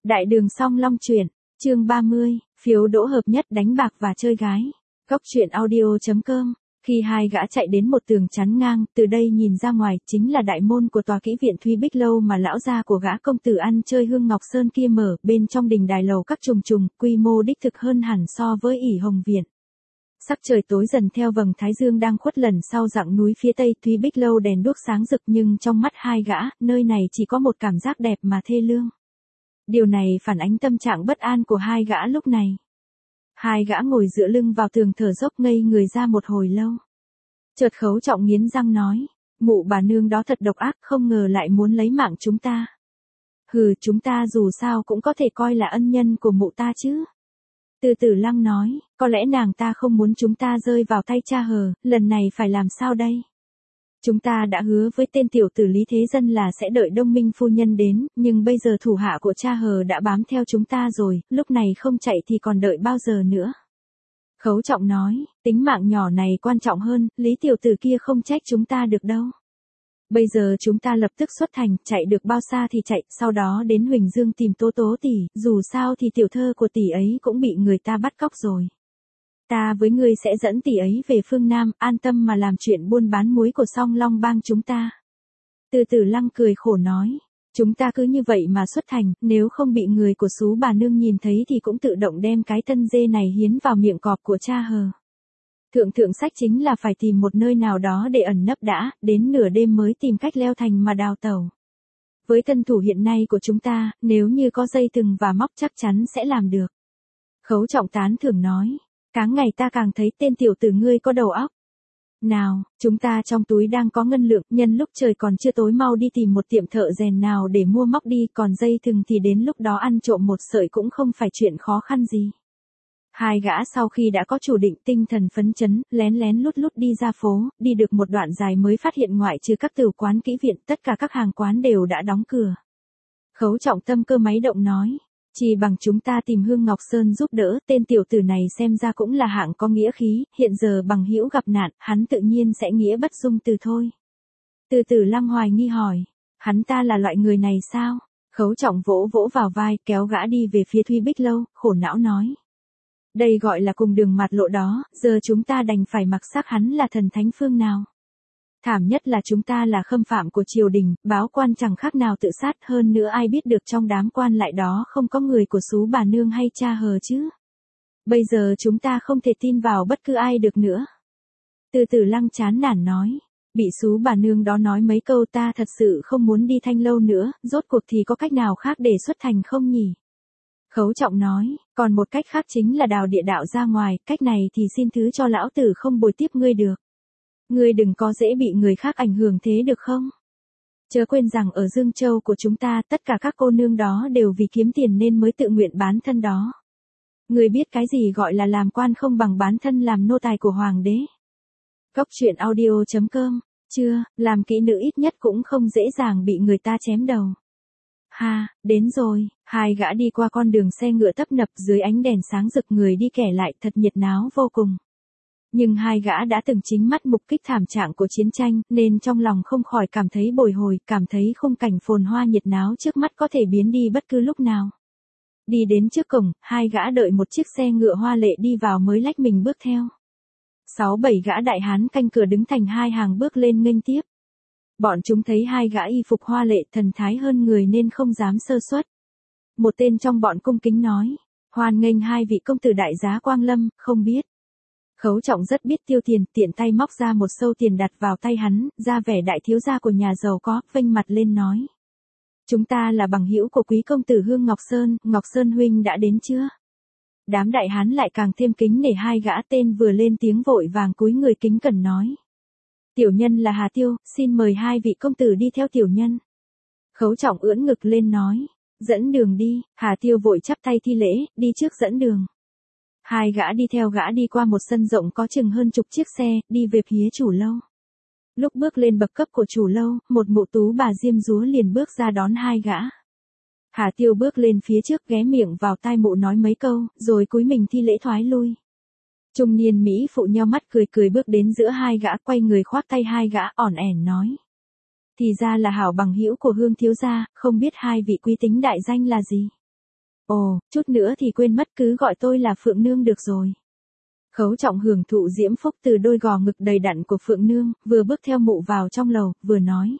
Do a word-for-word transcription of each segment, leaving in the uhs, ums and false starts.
Đại đường Song Long truyện, chương ba mươi, phiếu đỗ hợp nhất đánh bạc và chơi gái. Góc truyện audio.com. Khi hai gã chạy đến một tường chắn ngang, từ đây nhìn ra ngoài, chính là đại môn của tòa kỹ viện Thúy Bích Lâu mà lão gia của gã công tử ăn chơi Hương Ngọc Sơn kia mở, bên trong đình đài lầu các trùng trùng, quy mô đích thực hơn hẳn so với ỷ Hồng Viện. Sắc trời tối dần theo vầng thái dương đang khuất lần sau dặng núi phía tây, Thúy Bích Lâu đèn đuốc sáng rực nhưng trong mắt hai gã, nơi này chỉ có một cảm giác đẹp mà thê lương. Điều này phản ánh tâm trạng bất an của hai gã lúc này. Hai gã ngồi dựa lưng vào tường thở dốc ngây người ra một hồi lâu. Chợt Khấu Trọng nghiến răng nói, mụ bà nương đó thật độc ác, không ngờ lại muốn lấy mạng chúng ta. Hừ, chúng ta dù sao cũng có thể coi là ân nhân của mụ ta chứ. Từ Tử Lăng nói, có lẽ nàng ta không muốn chúng ta rơi vào tay cha hờ, lần này phải làm sao đây? Chúng ta đã hứa với tên tiểu tử Lý Thế Dân là sẽ đợi Đông Minh phu nhân đến, nhưng bây giờ thủ hạ của cha hờ đã bám theo chúng ta rồi, lúc này không chạy thì còn đợi bao giờ nữa? Khấu Trọng nói, tính mạng nhỏ này quan trọng hơn, Lý tiểu tử kia không trách chúng ta được đâu. Bây giờ chúng ta lập tức xuất thành, chạy được bao xa thì chạy, sau đó đến Huỳnh Dương tìm Tố Tố tỷ, dù sao thì tiểu thơ của tỷ ấy cũng bị người ta bắt cóc rồi. Ta với ngươi sẽ dẫn tỷ ấy về phương Nam, an tâm mà làm chuyện buôn bán muối của Song Long bang chúng ta. Từ Tử Lăng cười khổ nói, chúng ta cứ như vậy mà xuất thành, nếu không bị người của xú bà nương nhìn thấy thì cũng tự động đem cái thân dê này hiến vào miệng cọp của cha hờ. Thượng thượng sách chính là phải tìm một nơi nào đó để ẩn nấp đã, đến nửa đêm mới tìm cách leo thành mà đào tẩu. Với thân thủ hiện nay của chúng ta, nếu như có dây thừng và móc chắc chắn sẽ làm được. Khấu Trọng tán thưởng nói, càng ngày ta càng thấy tên tiểu tử ngươi có đầu óc. Nào, chúng ta trong túi đang có ngân lượng, nhân lúc trời còn chưa tối mau đi tìm một tiệm thợ rèn nào để mua móc đi, còn dây thừng thì đến lúc đó ăn trộm một sợi cũng không phải chuyện khó khăn gì. Hai gã sau khi đã có chủ định, tinh thần phấn chấn, lén lén lút lút đi ra phố, đi được một đoạn dài mới phát hiện ngoại trừ các tửu quán kỹ viện, tất cả các hàng quán đều đã đóng cửa. Khấu Trọng tâm cơ máy động nói, chỉ bằng chúng ta tìm Hương Ngọc Sơn giúp đỡ, tên tiểu tử này xem ra cũng là hạng có nghĩa khí, hiện giờ bằng hữu gặp nạn, hắn tự nhiên sẽ nghĩa bất dung từ thôi. Từ Tử Lăng hoài nghi hỏi, hắn ta là loại người này sao? Khấu Trọng vỗ vỗ vào vai, kéo gã đi về phía Thúy Bích Lâu, khổ não nói. Đây gọi là cùng đường mặt lộ đó, giờ chúng ta đành phải mặc xác hắn là thần thánh phương nào. Thảm nhất là chúng ta là khâm phạm của triều đình, báo quan chẳng khác nào tự sát, hơn nữa ai biết được trong đám quan lại đó không có người của xú bà nương hay cha hờ chứ. Bây giờ chúng ta không thể tin vào bất cứ ai được nữa. Từ Tử Lăng chán nản nói, bị xú bà nương đó nói mấy câu ta thật sự không muốn đi Thanh Lâu nữa, rốt cuộc thì có cách nào khác để xuất thành không nhỉ? Khấu Trọng nói, còn một cách khác chính là đào địa đạo ra ngoài, cách này thì xin thứ cho lão tử không bồi tiếp ngươi được. Ngươi đừng có dễ bị người khác ảnh hưởng thế được không? Chớ quên rằng ở Dương Châu của chúng ta, tất cả các cô nương đó đều vì kiếm tiền nên mới tự nguyện bán thân đó. Ngươi biết cái gì gọi là làm quan không bằng bán thân làm nô tài của hoàng đế. Góc truyện audio.com, chưa, làm kỹ nữ ít nhất cũng không dễ dàng bị người ta chém đầu. Ha, đến rồi, hai gã đi qua con đường xe ngựa tấp nập dưới ánh đèn sáng rực, người đi kẻ lại, thật nhiệt náo vô cùng. Nhưng hai gã đã từng chính mắt mục kích thảm trạng của chiến tranh, nên trong lòng không khỏi cảm thấy bồi hồi, cảm thấy khung cảnh phồn hoa nhiệt náo trước mắt có thể biến đi bất cứ lúc nào. Đi đến trước cổng, hai gã đợi một chiếc xe ngựa hoa lệ đi vào mới lách mình bước theo. Sáu bảy gã đại hán canh cửa đứng thành hai hàng bước lên nghênh tiếp. Bọn chúng thấy hai gã y phục hoa lệ thần thái hơn người nên không dám sơ suất. Một tên trong bọn cung kính nói, hoan nghênh hai vị công tử đại giá quang lâm, không biết. Khấu Trọng rất biết tiêu tiền, tiện tay móc ra một sâu tiền đặt vào tay hắn, ra vẻ đại thiếu gia của nhà giàu có, vênh mặt lên nói. Chúng ta là bằng hữu của quý công tử Hương Ngọc Sơn, Ngọc Sơn huynh đã đến chưa? Đám đại hán lại càng thêm kính nể hai gã, tên vừa lên tiếng vội vàng cúi người kính cẩn nói. Tiểu nhân là Hà Tiêu, xin mời hai vị công tử đi theo tiểu nhân. Khấu Trọng ưỡn ngực lên nói, dẫn đường đi. Hà Tiêu vội chắp tay thi lễ, đi trước dẫn đường. Hai gã đi theo gã đi qua một sân rộng có chừng hơn chục chiếc xe, đi về phía chủ lâu. Lúc bước lên bậc cấp của chủ lâu, một mụ tú bà diêm dúa liền bước ra đón hai gã. Hà Tiêu bước lên phía trước ghé miệng vào tai mụ nói mấy câu, rồi cúi mình thi lễ thoái lui. Trung niên Mỹ phụ nheo mắt cười cười bước đến giữa hai gã, quay người khoác tay hai gã, ỏn ẻn nói. Thì ra là hảo bằng hữu của Hương thiếu gia, không biết hai vị quý tính đại danh là gì? Ồ, chút nữa thì quên mất, cứ gọi tôi là Phượng Nương được rồi. Khấu Trọng hưởng thụ diễm phúc từ đôi gò ngực đầy đặn của Phượng Nương, vừa bước theo mụ vào trong lầu, vừa nói.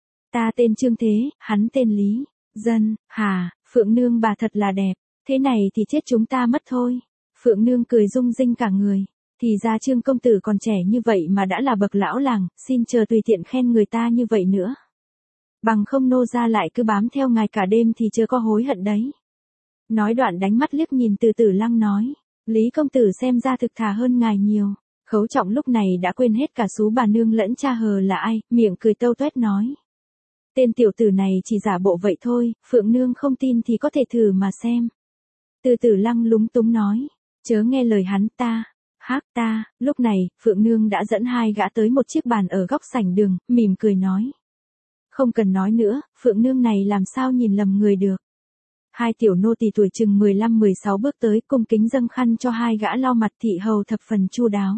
Ta tên Trương Thế, hắn tên Lý. Dân, hà, Phượng Nương bà thật là đẹp, thế này thì chết chúng ta mất thôi. Phượng Nương cười rung rinh cả người. Thì ra Trương công tử còn trẻ như vậy mà đã là bậc lão làng, xin chờ tùy tiện khen người ta như vậy nữa. Bằng không nô ra lại cứ bám theo ngài cả đêm thì chưa có hối hận đấy. Nói đoạn đánh mắt liếc nhìn Từ Tử Lăng nói. Lý công tử xem ra thực thà hơn ngài nhiều. Khấu Trọng lúc này đã quên hết cả xú bà nương lẫn cha hờ là ai, miệng cười tâu tuét nói. Tên tiểu tử này chỉ giả bộ vậy thôi, Phượng Nương không tin thì có thể thử mà xem. Từ Tử Lăng lúng túng nói. Chớ nghe lời hắn ta. Hác ta, lúc này, Phượng Nương đã dẫn hai gã tới một chiếc bàn ở góc sảnh đường, mỉm cười nói. Không cần nói nữa, Phượng Nương này làm sao nhìn lầm người được. Hai tiểu nô tỳ tuổi chừng mười lăm mười sáu bước tới cung kính dâng khăn cho hai gã lau mặt thị hầu thập phần chu đáo.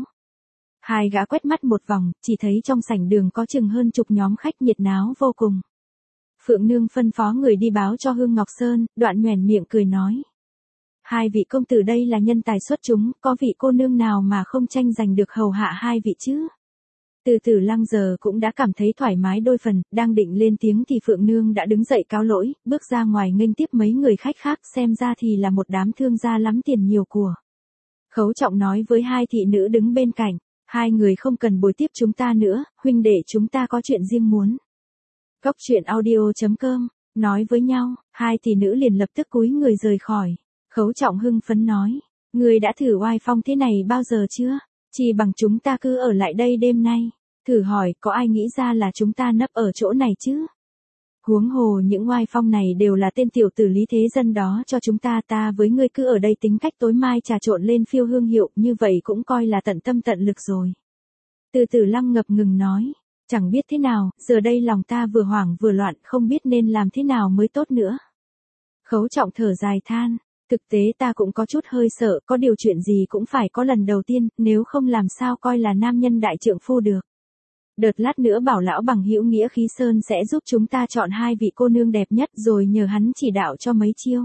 Hai gã quét mắt một vòng, chỉ thấy trong sảnh đường có chừng hơn chục nhóm khách nhiệt náo vô cùng. Phượng Nương phân phó người đi báo cho Hương Ngọc Sơn, đoạn nhoẻn miệng cười nói. Hai vị công tử đây là nhân tài xuất chúng, có vị cô nương nào mà không tranh giành được hầu hạ hai vị chứ? Từ Tử Lăng giờ cũng đã cảm thấy thoải mái đôi phần, đang định lên tiếng thì Phượng Nương đã đứng dậy cáo lỗi, bước ra ngoài nghênh tiếp mấy người khách khác, xem ra thì là một đám thương gia lắm tiền nhiều của. Khấu Trọng nói với hai thị nữ đứng bên cạnh, hai người không cần bồi tiếp chúng ta nữa, huynh đệ chúng ta có chuyện riêng muốn. Cốc truyện audio chấm com, nói với nhau, hai thị nữ liền lập tức cúi người rời khỏi. Khấu Trọng hưng phấn nói, người đã thử oai phong thế này bao giờ chưa? Chỉ bằng chúng ta cứ ở lại đây đêm nay. Thử hỏi, có ai nghĩ ra là chúng ta nấp ở chỗ này chứ? Huống hồ những oai phong này đều là tên tiểu tử Lý Thế Dân đó cho chúng ta, ta với ngươi cứ ở đây tính cách tối mai trà trộn lên phiêu hương hiệu, như vậy cũng coi là tận tâm tận lực rồi. Từ Tử Lăng ngập ngừng nói, chẳng biết thế nào, giờ đây lòng ta vừa hoảng vừa loạn, không biết nên làm thế nào mới tốt nữa. Khấu Trọng thở dài than. Thực tế ta cũng có chút hơi sợ, có điều chuyện gì cũng phải có lần đầu tiên, nếu không làm sao coi là nam nhân đại trượng phu được. Đợt lát nữa bảo lão bằng hữu nghĩa khí Sơn sẽ giúp chúng ta chọn hai vị cô nương đẹp nhất rồi nhờ hắn chỉ đạo cho mấy chiêu.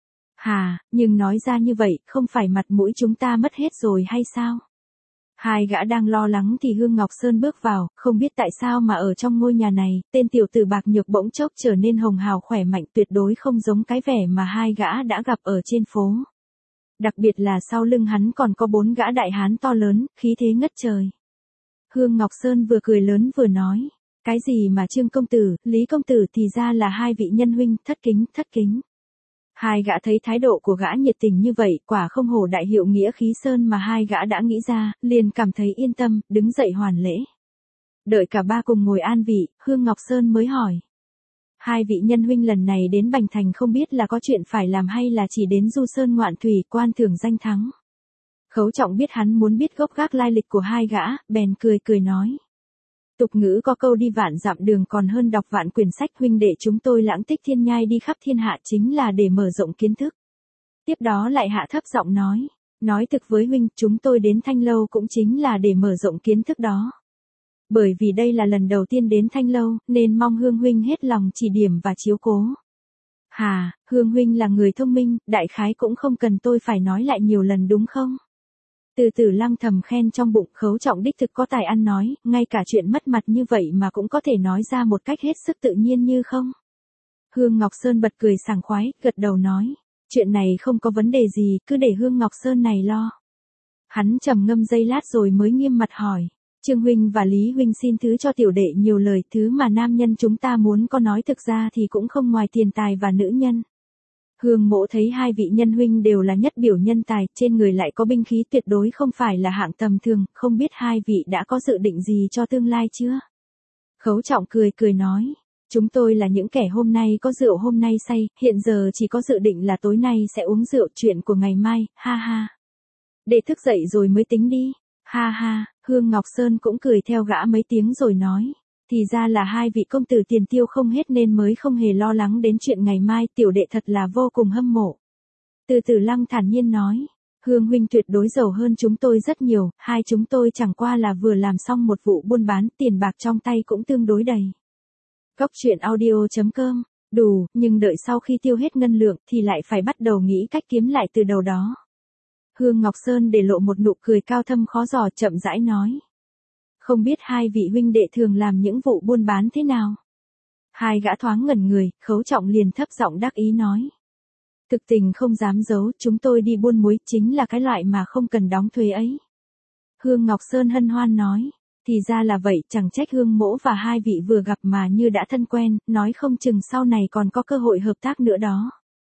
Hà, nhưng nói ra như vậy, không phải mặt mũi chúng ta mất hết rồi hay sao? Hai gã đang lo lắng thì Hương Ngọc Sơn bước vào, không biết tại sao mà ở trong ngôi nhà này, tên tiểu tử bạc nhược bỗng chốc trở nên hồng hào khỏe mạnh, tuyệt đối không giống cái vẻ mà hai gã đã gặp ở trên phố. Đặc biệt là sau lưng hắn còn có bốn gã đại hán to lớn, khí thế ngất trời. Hương Ngọc Sơn vừa cười lớn vừa nói, cái gì mà Trương công tử, Lý công tử thì ra là hai vị nhân huynh, thất kính, thất kính. Hai gã thấy thái độ của gã nhiệt tình như vậy, quả không hổ đại hiệu nghĩa khí Sơn mà hai gã đã nghĩ ra, liền cảm thấy yên tâm, đứng dậy hoàn lễ. Đợi cả ba cùng ngồi an vị, Hương Ngọc Sơn mới hỏi. Hai vị nhân huynh lần này đến Bành Thành không biết là có chuyện phải làm hay là chỉ đến du sơn ngoạn thủy, quan thưởng danh thắng. Khấu Trọng biết hắn muốn biết gốc gác lai lịch của hai gã, bèn cười cười nói. Tục ngữ có câu đi vạn dặm đường còn hơn đọc vạn quyển sách, huynh đệ chúng tôi lãng tích thiên nhai đi khắp thiên hạ chính là để mở rộng kiến thức. Tiếp đó lại hạ thấp giọng nói, nói thực với huynh, chúng tôi đến Thanh Lâu cũng chính là để mở rộng kiến thức đó. Bởi vì đây là lần đầu tiên đến Thanh Lâu, nên mong Hương huynh hết lòng chỉ điểm và chiếu cố. Hà, Hương huynh là người thông minh, đại khái cũng không cần tôi phải nói lại nhiều lần đúng không? Từ Tử Lăng thầm khen trong bụng, Khấu Trọng đích thực có tài ăn nói, ngay cả chuyện mất mặt như vậy mà cũng có thể nói ra một cách hết sức tự nhiên như không. Hương Ngọc Sơn bật cười sảng khoái, gật đầu nói, chuyện này không có vấn đề gì, cứ để Hương Ngọc Sơn này lo. Hắn trầm ngâm giây lát rồi mới nghiêm mặt hỏi, Trương huynh và Lý huynh xin thứ cho tiểu đệ nhiều lời, thứ mà nam nhân chúng ta muốn có nói thực ra thì cũng không ngoài tiền tài và nữ nhân. Hương mỗ thấy hai vị nhân huynh đều là nhất biểu nhân tài, trên người lại có binh khí tuyệt đối không phải là hạng tầm thường, không biết hai vị đã có dự định gì cho tương lai chưa? Khấu Trọng cười cười nói, chúng tôi là những kẻ hôm nay có rượu hôm nay say, hiện giờ chỉ có dự định là tối nay sẽ uống rượu, chuyện của ngày mai, ha ha. Để thức dậy rồi mới tính đi, ha ha. Hương Ngọc Sơn cũng cười theo gã mấy tiếng rồi nói. Thì ra là hai vị công tử tiền tiêu không hết nên mới không hề lo lắng đến chuyện ngày mai, tiểu đệ thật là vô cùng hâm mộ. Từ Tử Lăng thản nhiên nói, Hương huynh tuyệt đối giàu hơn chúng tôi rất nhiều, hai chúng tôi chẳng qua là vừa làm xong một vụ buôn bán, tiền bạc trong tay cũng tương đối đầy. Cốc truyện audio chấm com Đủ, nhưng đợi sau khi tiêu hết ngân lượng thì lại phải bắt đầu nghĩ cách kiếm lại từ đầu đó. Hương Ngọc Sơn để lộ một nụ cười cao thâm khó dò, chậm rãi nói. Không biết hai vị huynh đệ thường làm những vụ buôn bán thế nào? Hai gã thoáng ngẩn người, Khấu Trọng liền thấp giọng đắc ý nói. Thực tình không dám giấu, chúng tôi đi buôn muối chính là cái loại mà không cần đóng thuế ấy. Hương Ngọc Sơn hân hoan nói. Thì ra là vậy, chẳng trách Hương mỗ và hai vị vừa gặp mà như đã thân quen, nói không chừng sau này còn có cơ hội hợp tác nữa đó.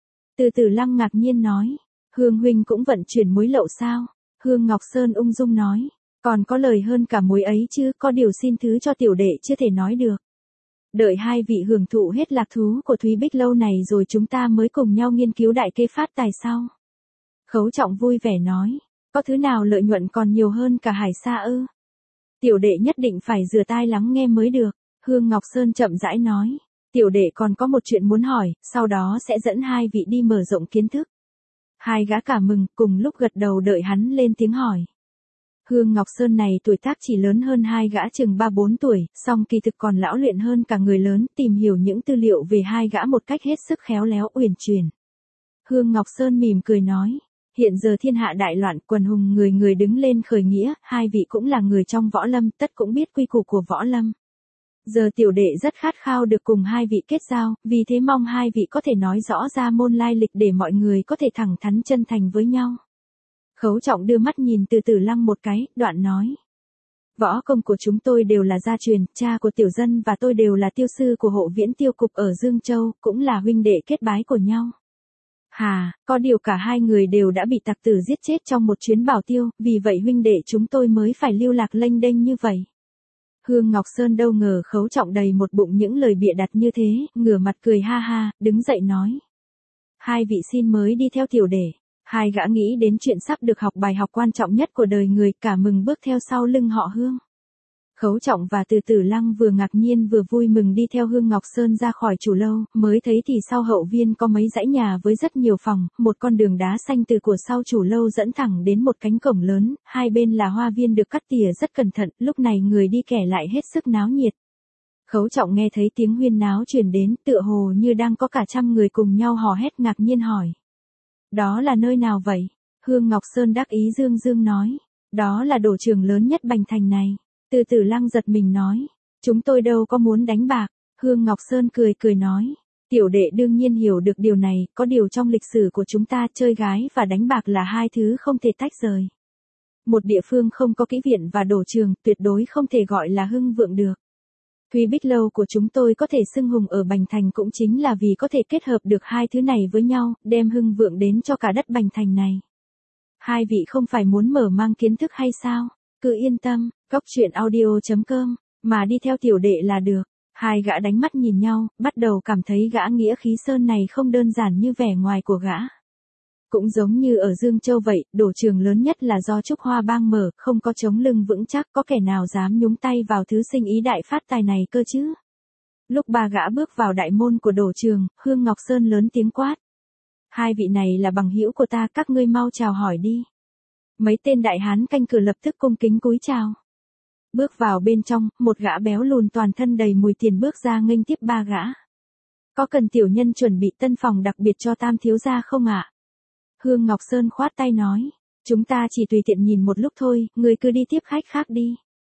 Từ Tử Lăng ngạc nhiên nói. Hương huynh cũng vận chuyển muối lậu sao? Hương Ngọc Sơn ung dung nói. Còn có lời hơn cả muối ấy chứ, có điều xin thứ cho tiểu đệ chưa thể nói được. Đợi hai vị hưởng thụ hết lạc thú của Thúy Bích Lâu này rồi chúng ta mới cùng nhau nghiên cứu đại kế phát tài sau. Khấu Trọng vui vẻ nói. Có thứ nào lợi nhuận còn nhiều hơn cả hải sa ư? Tiểu đệ nhất định phải rửa tai lắng nghe mới được. Hương Ngọc Sơn chậm rãi nói. Tiểu đệ còn có một chuyện muốn hỏi, sau đó sẽ dẫn hai vị đi mở rộng kiến thức. Hai gã cả mừng, cùng lúc gật đầu đợi hắn lên tiếng hỏi. Hương Ngọc Sơn này tuổi tác chỉ lớn hơn hai gã chừng ba bốn tuổi, song kỳ thực còn lão luyện hơn cả người lớn, tìm hiểu những tư liệu về hai gã một cách hết sức khéo léo uyển chuyển. Hương Ngọc Sơn mỉm cười nói. Hiện giờ thiên hạ đại loạn, quần hùng người người đứng lên khởi nghĩa, hai vị cũng là người trong võ lâm, tất cũng biết quy củ của võ lâm. Giờ tiểu đệ rất khát khao được cùng hai vị kết giao, vì thế mong hai vị có thể nói rõ ra môn lai lịch để mọi người có thể thẳng thắn chân thành với nhau. Khấu Trọng đưa mắt nhìn Từ Tử Lăng một cái, đoạn nói. Võ công của chúng tôi đều là gia truyền, cha của tiểu dân và tôi đều là tiêu sư của hộ viễn tiêu cục ở Dương Châu, cũng là huynh đệ kết bái của nhau. Hà, có điều cả hai người đều đã bị tặc tử giết chết trong một chuyến bảo tiêu, vì vậy huynh đệ chúng tôi mới phải lưu lạc lênh đênh như vậy. Hương Ngọc Sơn đâu ngờ Khấu Trọng đầy một bụng những lời bịa đặt như thế, ngửa mặt cười ha ha, đứng dậy nói. Hai vị xin mới đi theo tiểu đệ. Hai gã nghĩ đến chuyện sắp được học bài học quan trọng nhất của đời người, cả mừng bước theo sau lưng họ Hương. Khấu Trọng và Từ Tử Lăng vừa ngạc nhiên vừa vui mừng đi theo Hương Ngọc Sơn ra khỏi chủ lâu, mới thấy thì sau hậu viên có mấy dãy nhà với rất nhiều phòng, một con đường đá xanh từ của sau chủ lâu dẫn thẳng đến một cánh cổng lớn, hai bên là hoa viên được cắt tỉa rất cẩn thận, lúc này người đi kẻ lại hết sức náo nhiệt. Khấu Trọng nghe thấy tiếng huyên náo truyền đến, tựa hồ như đang có cả trăm người cùng nhau hò hét ngạc nhiên hỏi. Đó là nơi nào vậy? Hương Ngọc Sơn đắc ý dương dương nói. Đó là đổ trường lớn nhất Bành Thành này. Từ Tử Lăng giật mình nói. Chúng tôi đâu có muốn đánh bạc. Hương Ngọc Sơn cười cười nói. Tiểu đệ đương nhiên hiểu được điều này, có điều trong lịch sử của chúng ta chơi gái và đánh bạc là hai thứ không thể tách rời. Một địa phương không có kỹ viện và đổ trường tuyệt đối không thể gọi là hưng vượng được. Thúy Bích Lâu của chúng tôi có thể xưng hùng ở Bành Thành cũng chính là vì có thể kết hợp được hai thứ này với nhau, đem hưng vượng đến cho cả đất Bành Thành này. Hai vị không phải muốn mở mang kiến thức hay sao? Cứ yên tâm, góc truyện audio chấm com, mà đi theo tiểu đệ là được. Hai gã đánh mắt nhìn nhau, bắt đầu cảm thấy gã Nghĩa Khí Sơn này không đơn giản như vẻ ngoài của gã. Cũng giống như ở Dương Châu vậy, đổ trường lớn nhất là do Trúc Hoa Bang mở, không có chống lưng vững chắc, có kẻ nào dám nhúng tay vào thứ sinh ý đại phát tài này cơ chứ. Lúc ba gã bước vào đại môn của đổ trường, Hương Ngọc Sơn lớn tiếng quát. Hai vị này là bằng hữu của ta, các ngươi mau chào hỏi đi. Mấy tên đại hán canh cửa lập tức cung kính cúi chào. Bước vào bên trong, một gã béo lùn toàn thân đầy mùi tiền bước ra nghênh tiếp ba gã. Có cần tiểu nhân chuẩn bị tân phòng đặc biệt cho Tam thiếu gia không ạ? Hương Ngọc Sơn khoát tay nói, chúng ta chỉ tùy tiện nhìn một lúc thôi, người cứ đi tiếp khách khác đi.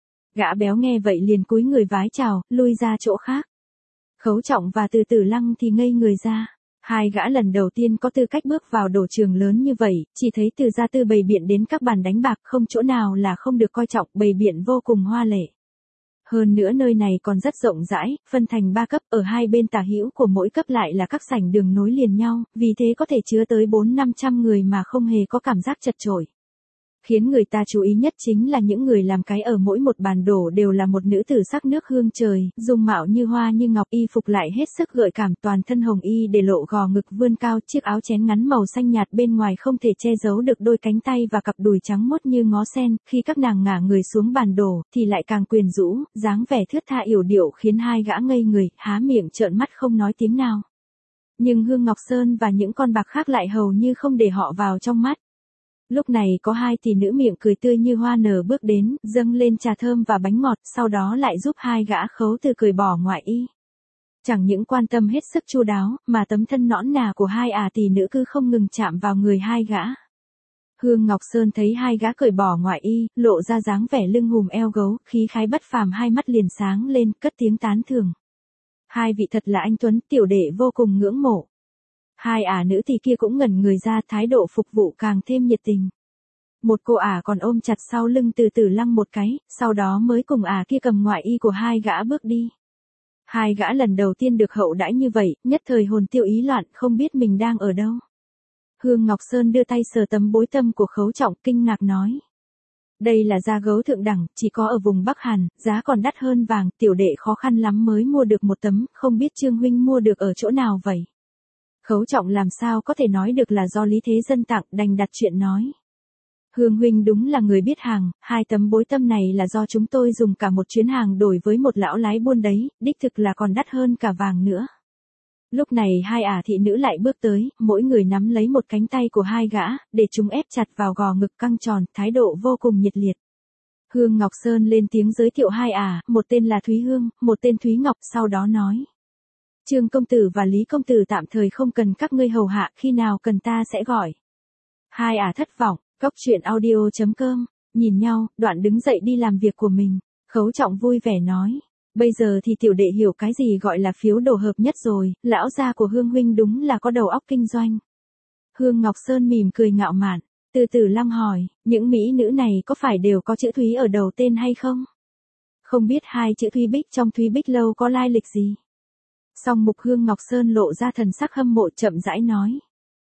Gã béo nghe vậy liền cúi người vái chào, lui ra chỗ khác. Khấu Trọng và Từ Tử Lăng thì ngây người ra. Hai gã lần đầu tiên có tư cách bước vào đổ trường lớn như vậy, chỉ thấy từ gia tư bày biện đến các bàn đánh bạc không chỗ nào là không được coi trọng, bày biện vô cùng hoa lệ. Hơn nữa nơi này còn rất rộng rãi, phân thành ba cấp, ở hai bên tả hữu của mỗi cấp lại là các sảnh đường nối liền nhau, vì thế có thể chứa tới bốn năm trăm người mà không hề có cảm giác chật chội. Khiến người ta chú ý nhất chính là những người làm cái ở mỗi một bàn đổ đều là một nữ tử sắc nước hương trời, dung mạo như hoa như ngọc, y phục lại hết sức gợi cảm, toàn thân hồng y để lộ gò ngực vươn cao, chiếc áo chén ngắn màu xanh nhạt bên ngoài không thể che giấu được đôi cánh tay và cặp đùi trắng mốt như ngó sen, khi các nàng ngả người xuống bàn đổ thì lại càng quyến rũ, dáng vẻ thướt tha yểu điệu khiến hai gã ngây người, há miệng trợn mắt không nói tiếng nào. Nhưng Hương Ngọc Sơn và những con bạc khác lại hầu như không để họ vào trong mắt. Lúc này có hai tỷ nữ miệng cười tươi như hoa nở bước đến, dâng lên trà thơm và bánh ngọt, sau đó lại giúp hai gã khấu từ cười bỏ ngoại y. Chẳng những quan tâm hết sức chu đáo, mà tấm thân nõn nà của hai ả tỷ nữ cứ không ngừng chạm vào người hai gã. Hương Ngọc Sơn thấy hai gã cởi bỏ ngoại y, lộ ra dáng vẻ lưng hùm eo gấu, khí khái bất phàm, hai mắt liền sáng lên, cất tiếng tán thưởng. Hai vị thật là anh tuấn, tiểu đệ vô cùng ngưỡng mộ. Hai ả nữ thì kia cũng ngẩn người ra, thái độ phục vụ càng thêm nhiệt tình. Một cô ả còn ôm chặt sau lưng Từ Tử Lăng một cái, sau đó mới cùng ả kia cầm ngoại y của hai gã bước đi. Hai gã lần đầu tiên được hậu đãi như vậy, nhất thời hồn tiêu ý loạn, không biết mình đang ở đâu. Hương Ngọc Sơn đưa tay sờ tấm bối tâm của Khấu Trọng, kinh ngạc nói. Đây là da gấu thượng đẳng, chỉ có ở vùng Bắc Hàn, giá còn đắt hơn vàng, tiểu đệ khó khăn lắm mới mua được một tấm, không biết Trương huynh mua được ở chỗ nào vậy. Khấu Trọng làm sao có thể nói được là do Lý Thế Dân tặng, đành đặt chuyện nói. Hương huynh đúng là người biết hàng, hai tấm bối tâm này là do chúng tôi dùng cả một chuyến hàng đổi với một lão lái buôn đấy, đích thực là còn đắt hơn cả vàng nữa. Lúc này hai ả thị nữ lại bước tới, mỗi người nắm lấy một cánh tay của hai gã, để chúng ép chặt vào gò ngực căng tròn, thái độ vô cùng nhiệt liệt. Hương Ngọc Sơn lên tiếng giới thiệu hai ả, một tên là Thúy Hương, một tên Thúy Ngọc, sau đó nói. Trương công tử và Lý công tử tạm thời không cần các ngươi hầu hạ, khi nào cần ta sẽ gọi. Hai ả thất vọng, cốc truyện audio chấm com, nhìn nhau, đoạn đứng dậy đi làm việc của mình. Khấu Trọng vui vẻ nói. Bây giờ thì tiểu đệ hiểu cái gì gọi là phiếu đồ hợp nhất rồi, lão gia của Hương huynh đúng là có đầu óc kinh doanh. Hương Ngọc Sơn mỉm cười ngạo mạn, Từ Tử Lăng hỏi, những mỹ nữ này có phải đều có chữ Thúy ở đầu tên hay không? Không biết hai chữ Thúy Bích trong Thúy Bích lâu có lai lịch gì? Song mục Hương Ngọc Sơn lộ ra thần sắc hâm mộ, chậm rãi nói.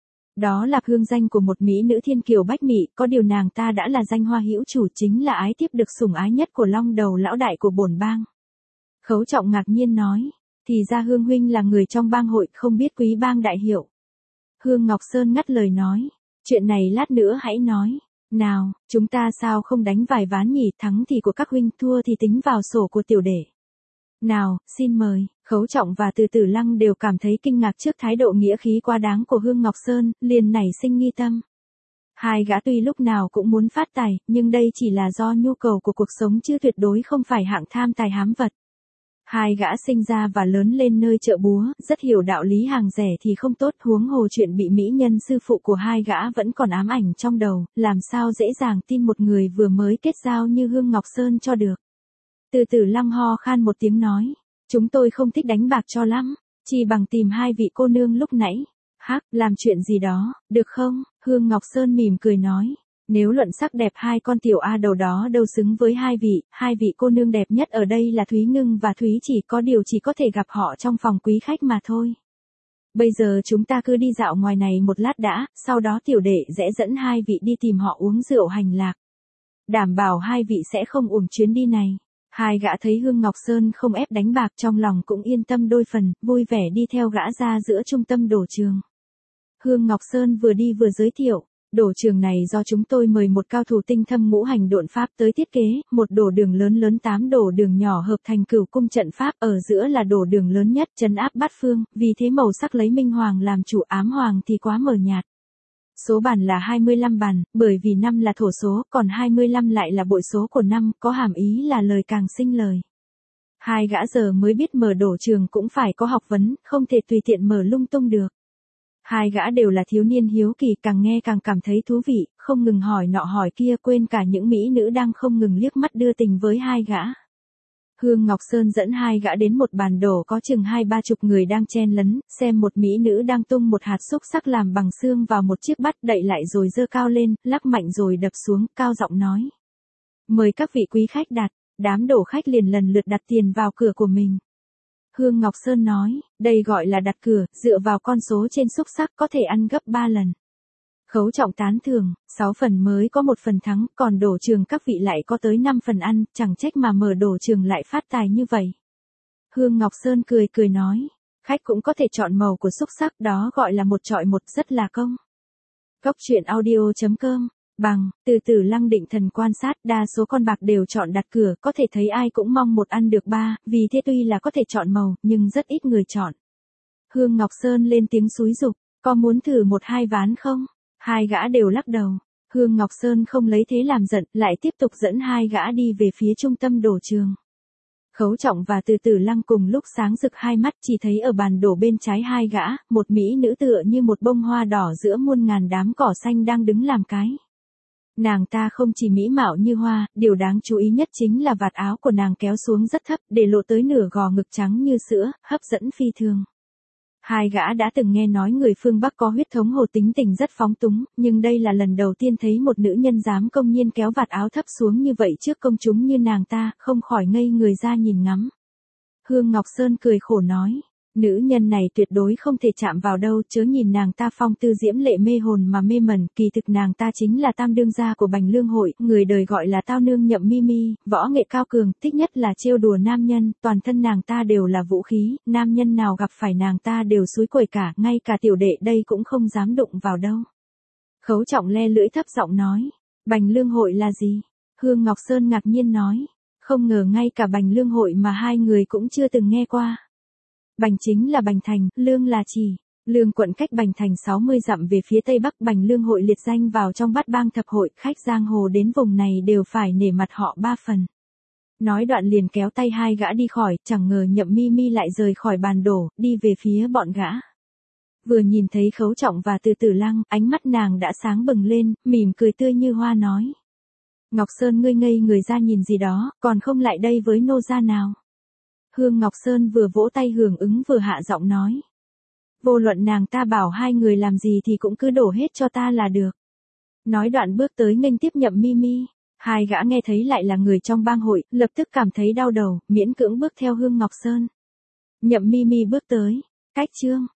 Đó là hương danh của một mỹ nữ thiên kiều bách mỹ, có điều nàng ta đã là danh hoa hữu chủ, chính là ái tiếp được sủng ái nhất của long đầu lão đại của bổn bang. Khấu Trọng ngạc nhiên nói, thì ra Hương huynh là người trong bang hội, không biết quý bang đại hiệu. Hương Ngọc Sơn ngắt lời nói, chuyện này lát nữa hãy nói. Nào, chúng ta sao không đánh vài ván nhỉ, thắng thì của các huynh, thua thì tính vào sổ của tiểu đệ. Nào, xin mời. Khấu Trọng và Từ Tử Lăng đều cảm thấy kinh ngạc trước thái độ nghĩa khí quá đáng của Hương Ngọc Sơn, liền nảy sinh nghi tâm. Hai gã tuy lúc nào cũng muốn phát tài, nhưng đây chỉ là do nhu cầu của cuộc sống chứ tuyệt đối không phải hạng tham tài hám vật. Hai gã sinh ra và lớn lên nơi chợ búa, rất hiểu đạo lý hàng rẻ thì không tốt, huống hồ chuyện bị mỹ nhân sư phụ của hai gã vẫn còn ám ảnh trong đầu, làm sao dễ dàng tin một người vừa mới kết giao như Hương Ngọc Sơn cho được. Từ Tử Lăng ho khan một tiếng nói, chúng tôi không thích đánh bạc cho lắm, chỉ bằng tìm hai vị cô nương lúc nãy. Hắc, làm chuyện gì đó, được không? Hương Ngọc Sơn mỉm cười nói. Nếu luận sắc đẹp hai con tiểu A đầu đó đâu xứng với hai vị, hai vị cô nương đẹp nhất ở đây là Thúy Ngưng và Thúy Chỉ, có điều chỉ có thể gặp họ trong phòng quý khách mà thôi. Bây giờ chúng ta cứ đi dạo ngoài này một lát đã, sau đó tiểu đệ sẽ dẫn hai vị đi tìm họ uống rượu hành lạc. Đảm bảo hai vị sẽ không uổng chuyến đi này. Hai gã thấy Hương Ngọc Sơn không ép đánh bạc, trong lòng cũng yên tâm đôi phần, vui vẻ đi theo gã ra giữa trung tâm đổ trường. Hương Ngọc Sơn vừa đi vừa giới thiệu. Đổ trường này do chúng tôi mời một cao thủ tinh thâm ngũ hành độn pháp tới thiết kế, một đổ đường lớn lớn tám đổ đường nhỏ hợp thành cửu cung trận pháp, ở giữa là đổ đường lớn nhất trấn áp bát phương, vì thế màu sắc lấy minh hoàng làm chủ, ám hoàng thì quá mờ nhạt. Số bàn là hai mươi lăm bàn, bởi vì năm là thổ số, còn hai mươi lăm lại là bội số của năm, có hàm ý là lời càng sinh lời. Hai gã giờ mới biết mở đổ trường cũng phải có học vấn, không thể tùy tiện mở lung tung được. Hai gã đều là thiếu niên hiếu kỳ, càng nghe càng cảm thấy thú vị, không ngừng hỏi nọ hỏi kia, quên cả những mỹ nữ đang không ngừng liếc mắt đưa tình với hai gã. Hương Ngọc Sơn dẫn hai gã đến một bàn đổ có chừng hai ba chục người đang chen lấn, xem một mỹ nữ đang tung một hạt xúc sắc làm bằng xương vào một chiếc bát, đậy lại rồi giơ cao lên, lắc mạnh rồi đập xuống, cao giọng nói. Mời các vị quý khách đặt, đám đổ khách liền lần lượt đặt tiền vào cửa của mình. Hương Ngọc Sơn nói, đây gọi là đặt cửa, dựa vào con số trên xúc sắc có thể ăn gấp ba lần. Khấu Trọng tán thưởng, sáu phần mới có một phần thắng, còn đổ trường các vị lại có tới năm phần ăn, chẳng trách mà mở đổ trường lại phát tài như vậy. Hương Ngọc Sơn cười cười nói, khách cũng có thể chọn màu của xúc sắc, đó gọi là một chọi một, rất là công. Cốc truyện audio chấm com, bằng, Từ Tử Lăng định thần quan sát, đa số con bạc đều chọn đặt cửa, có thể thấy ai cũng mong một ăn được ba, vì thế tuy là có thể chọn màu, nhưng rất ít người chọn. Hương Ngọc Sơn lên tiếng xúi giục, có muốn thử một hai ván không? Hai gã đều lắc đầu. Hương Ngọc Sơn không lấy thế làm giận, lại tiếp tục dẫn hai gã đi về phía trung tâm đổ trường. Khấu Trọng và Từ Tử Lăng cùng lúc sáng rực hai mắt, chỉ thấy ở bàn đổ bên trái hai gã, một mỹ nữ tựa như một bông hoa đỏ giữa muôn ngàn đám cỏ xanh đang đứng làm cái. Nàng ta không chỉ mỹ mạo như hoa, điều đáng chú ý nhất chính là vạt áo của nàng kéo xuống rất thấp, để lộ tới nửa gò ngực trắng như sữa, hấp dẫn phi thường. Hai gã đã từng nghe nói người phương Bắc có huyết thống Hồ, tính tình rất phóng túng, nhưng đây là lần đầu tiên thấy một nữ nhân dám công nhiên kéo vạt áo thấp xuống như vậy trước công chúng như nàng ta, không khỏi ngây người ra nhìn ngắm. Hương Ngọc Sơn cười khổ nói, nữ nhân này tuyệt đối không thể chạm vào đâu, chớ nhìn nàng ta phong tư diễm lệ mê hồn mà mê mẩn, kỳ thực nàng ta chính là tam đương gia của Bành Lương Hội, người đời gọi là tao nương Nhậm Mi Mi, võ nghệ cao cường, thích nhất là trêu đùa nam nhân, toàn thân nàng ta đều là vũ khí, nam nhân nào gặp phải nàng ta đều xúi quẩy cả, ngay cả tiểu đệ đây cũng không dám đụng vào đâu. Khấu Trọng le lưỡi thấp giọng nói, Bành Lương Hội là gì? Hương Ngọc Sơn ngạc nhiên nói, không ngờ ngay cả Bành Lương Hội mà hai người cũng chưa từng nghe qua. Bành chính là Bành Thành, Lương là Chỉ. Lương quận cách Bành Thành sáu mươi dặm về phía tây bắc. Bành Lương Hội liệt danh vào trong bát bang thập hội, khách giang hồ đến vùng này đều phải nể mặt họ ba phần. Nói đoạn liền kéo tay hai gã đi khỏi, chẳng ngờ Nhậm Mi Mi lại rời khỏi bàn đổ, đi về phía bọn gã. Vừa nhìn thấy Khấu Trọng và Từ Tử Lăng, ánh mắt nàng đã sáng bừng lên, mỉm cười tươi như hoa nói. Ngọc Sơn ngươi ngây người ra nhìn gì đó, còn không lại đây với nô gia nào? Hương Ngọc Sơn vừa vỗ tay hưởng ứng vừa hạ giọng nói. Vô luận nàng ta bảo hai người làm gì thì cũng cứ đổ hết cho ta là được. Nói đoạn bước tới nghênh tiếp Nhậm Mi Mi. Hai gã nghe thấy lại là người trong bang hội, lập tức cảm thấy đau đầu, miễn cưỡng bước theo Hương Ngọc Sơn. Nhậm Mi Mi bước tới. Cách chương.